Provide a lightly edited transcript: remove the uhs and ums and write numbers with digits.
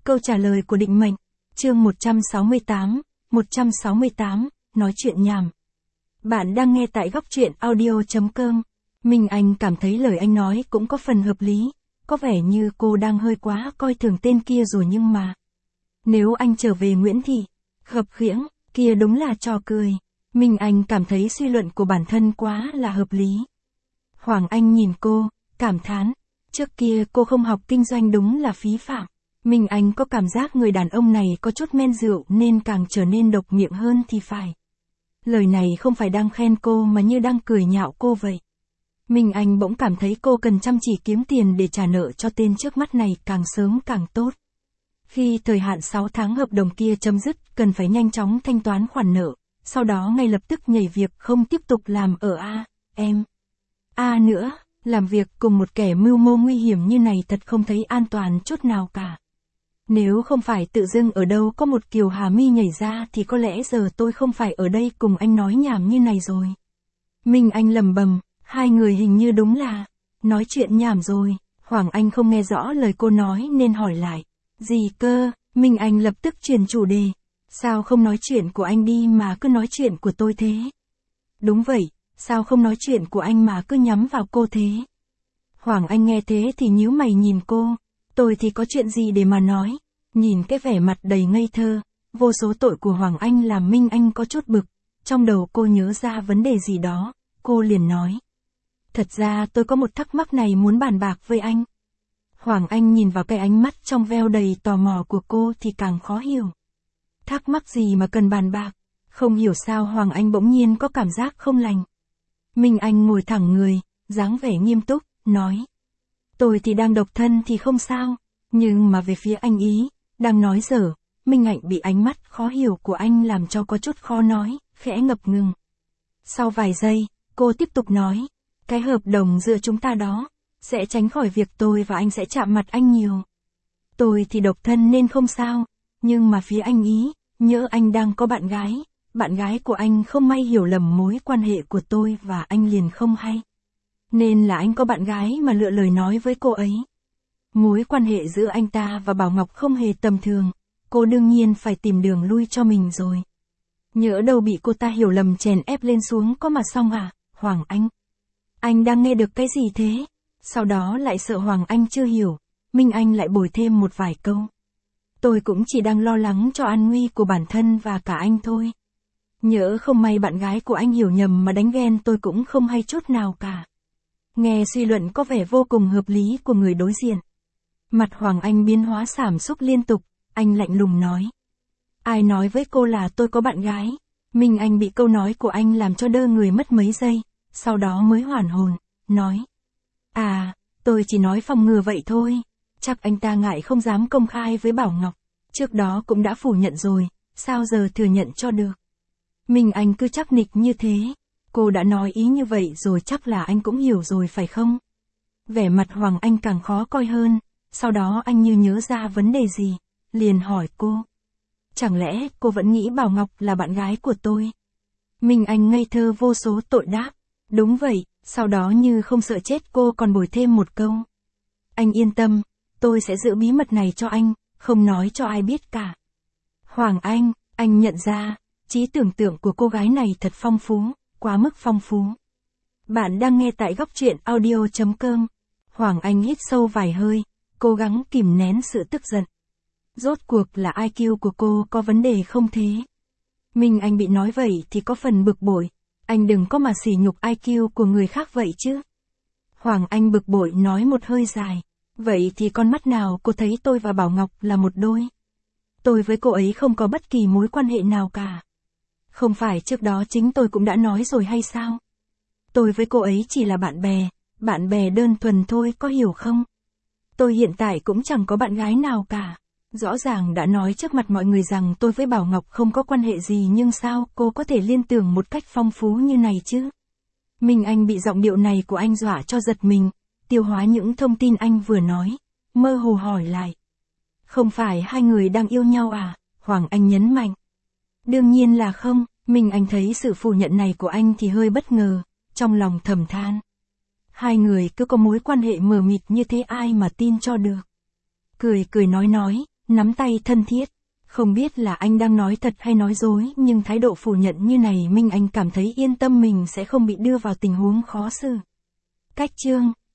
Câu trả lời của định mệnh. Chương 168, nói chuyện nhảm. Bạn đang nghe tại góc truyện audio.com. Minh Anh cảm thấy lời anh nói cũng có phần hợp lý, có vẻ như cô đang hơi quá coi thường tên kia rồi nhưng mà. Nếu anh trở về Nguyễn Thị, khập khiễng, kia đúng là trò cười. Minh Anh cảm thấy suy luận của bản thân quá là hợp lý. Hoàng Anh nhìn cô, cảm thán. Trước kia cô không học kinh doanh đúng là phí phạm. Minh Anh có cảm giác người đàn ông này có chút men rượu nên càng trở nên độc miệng hơn thì phải. Lời này không phải đang khen cô mà như đang cười nhạo cô vậy. Minh Anh bỗng cảm thấy cô cần chăm chỉ kiếm tiền để trả nợ cho tên trước mắt này càng sớm càng tốt. Khi thời hạn 6 tháng hợp đồng kia chấm dứt, cần phải nhanh chóng thanh toán khoản nợ, sau đó ngay lập tức nhảy việc không tiếp tục làm ở A nữa, làm việc cùng một kẻ mưu mô nguy hiểm như này thật không thấy an toàn chút nào cả. Nếu không phải tự dưng ở đâu có một Kiều Hà Mi nhảy ra thì có lẽ giờ tôi không phải ở đây cùng anh nói nhảm như này rồi. Minh Anh lầm bầm, hai người hình như đúng là nói chuyện nhảm rồi. Hoàng Anh không nghe rõ lời cô nói nên hỏi lại. Gì cơ? Minh Anh lập tức chuyển chủ đề. Sao không nói chuyện của anh đi mà cứ nói chuyện của tôi thế? Đúng vậy, sao không nói chuyện của anh mà cứ nhắm vào cô thế? Hoàng Anh nghe thế thì nhíu mày nhìn cô. Tôi thì có chuyện gì để mà nói? Nhìn cái vẻ mặt đầy ngây thơ, vô số tội của Hoàng Anh làm Minh Anh có chút bực. Trong đầu cô nhớ ra vấn đề gì đó, cô liền nói. Thật ra tôi có một thắc mắc này muốn bàn bạc với anh. Hoàng Anh nhìn vào cái ánh mắt trong veo đầy tò mò của cô thì càng khó hiểu. Thắc mắc gì mà cần bàn bạc? Không hiểu sao Hoàng Anh bỗng nhiên có cảm giác không lành. Minh Anh ngồi thẳng người, dáng vẻ nghiêm túc, nói. Tôi thì đang độc thân thì không sao, nhưng mà về phía anh ý, đang nói dở. Minh Anh bị ánh mắt khó hiểu của anh làm cho có chút khó nói, khẽ ngập ngừng. Sau vài giây, cô tiếp tục nói. Cái hợp đồng giữa chúng ta đó, sẽ tránh khỏi việc tôi và anh sẽ chạm mặt anh nhiều. Tôi thì độc thân nên không sao, nhưng mà phía anh ý, nhỡ anh đang có bạn gái của anh không may hiểu lầm mối quan hệ của tôi và anh liền không hay. Nên là anh có bạn gái mà lựa lời nói với cô ấy. Mối quan hệ giữa anh ta và Bảo Ngọc không hề tầm thường, cô đương nhiên phải tìm đường lui cho mình rồi. Nhỡ đâu bị cô ta hiểu lầm chèn ép lên xuống có mà xong à, Hoàng Anh. Anh đang nghe được cái gì thế? Sau đó lại sợ Hoàng Anh chưa hiểu, Minh Anh lại bồi thêm một vài câu. Tôi cũng chỉ đang lo lắng cho an nguy của bản thân và cả anh thôi. Nhỡ không may bạn gái của anh hiểu nhầm mà đánh ghen tôi cũng không hay chút nào cả. Nghe suy luận có vẻ vô cùng hợp lý của người đối diện. Mặt Hoàng Anh biến hóa sảm xúc liên tục, anh lạnh lùng nói. Ai nói với cô là tôi có bạn gái? Minh Anh bị câu nói của anh làm cho đơ người mất mấy giây, sau đó mới hoàn hồn, nói. À, tôi chỉ nói phòng ngừa vậy thôi, chắc anh ta ngại không dám công khai với Bảo Ngọc, trước đó cũng đã phủ nhận rồi, sao giờ thừa nhận cho được. Minh Anh cứ chắc nịch như thế, cô đã nói ý như vậy rồi chắc là anh cũng hiểu rồi phải không? Vẻ mặt Hoàng Anh càng khó coi hơn, sau đó anh như nhớ ra vấn đề gì, liền hỏi cô. Chẳng lẽ cô vẫn nghĩ Bảo Ngọc là bạn gái của tôi? Minh Anh ngây thơ vô số tội đáp. Đúng vậy, sau đó như không sợ chết cô còn bồi thêm một câu. Anh yên tâm, tôi sẽ giữ bí mật này cho anh, không nói cho ai biết cả. Hoàng anh nhận ra, trí tưởng tượng của cô gái này thật phong phú, quá mức phong phú. Bạn đang nghe tại góc truyện audio.com. Hoàng Anh hít sâu vài hơi, cố gắng kìm nén sự tức giận. Rốt cuộc là IQ của cô có vấn đề không thế? Minh Anh bị nói vậy thì có phần bực bội. Anh đừng có mà sỉ nhục IQ của người khác vậy chứ. Hoàng Anh bực bội nói một hơi dài. Vậy thì con mắt nào cô thấy tôi và Bảo Ngọc là một đôi? Tôi với cô ấy không có bất kỳ mối quan hệ nào cả. Không phải trước đó chính tôi cũng đã nói rồi hay sao? Tôi với cô ấy chỉ là bạn bè đơn thuần thôi có hiểu không? Tôi hiện tại cũng chẳng có bạn gái nào cả. Rõ ràng đã nói trước mặt mọi người rằng tôi với Bảo Ngọc không có quan hệ gì nhưng sao cô có thể liên tưởng một cách phong phú như này chứ? Minh Anh bị giọng điệu này của anh dọa cho giật mình, tiêu hóa những thông tin anh vừa nói, mơ hồ hỏi lại. Không phải hai người đang yêu nhau à? Hoàng Anh nhấn mạnh. Đương nhiên là không, Minh Anh thấy sự phủ nhận này của anh thì hơi bất ngờ, trong lòng thầm than. Hai người cứ có mối quan hệ mờ mịt như thế ai mà tin cho được. Cười nói, nắm tay thân thiết. Không biết là anh đang nói thật hay nói dối, nhưng thái độ phủ nhận như này Minh Anh cảm thấy yên tâm mình sẽ không bị đưa vào tình huống khó xử. Cách chương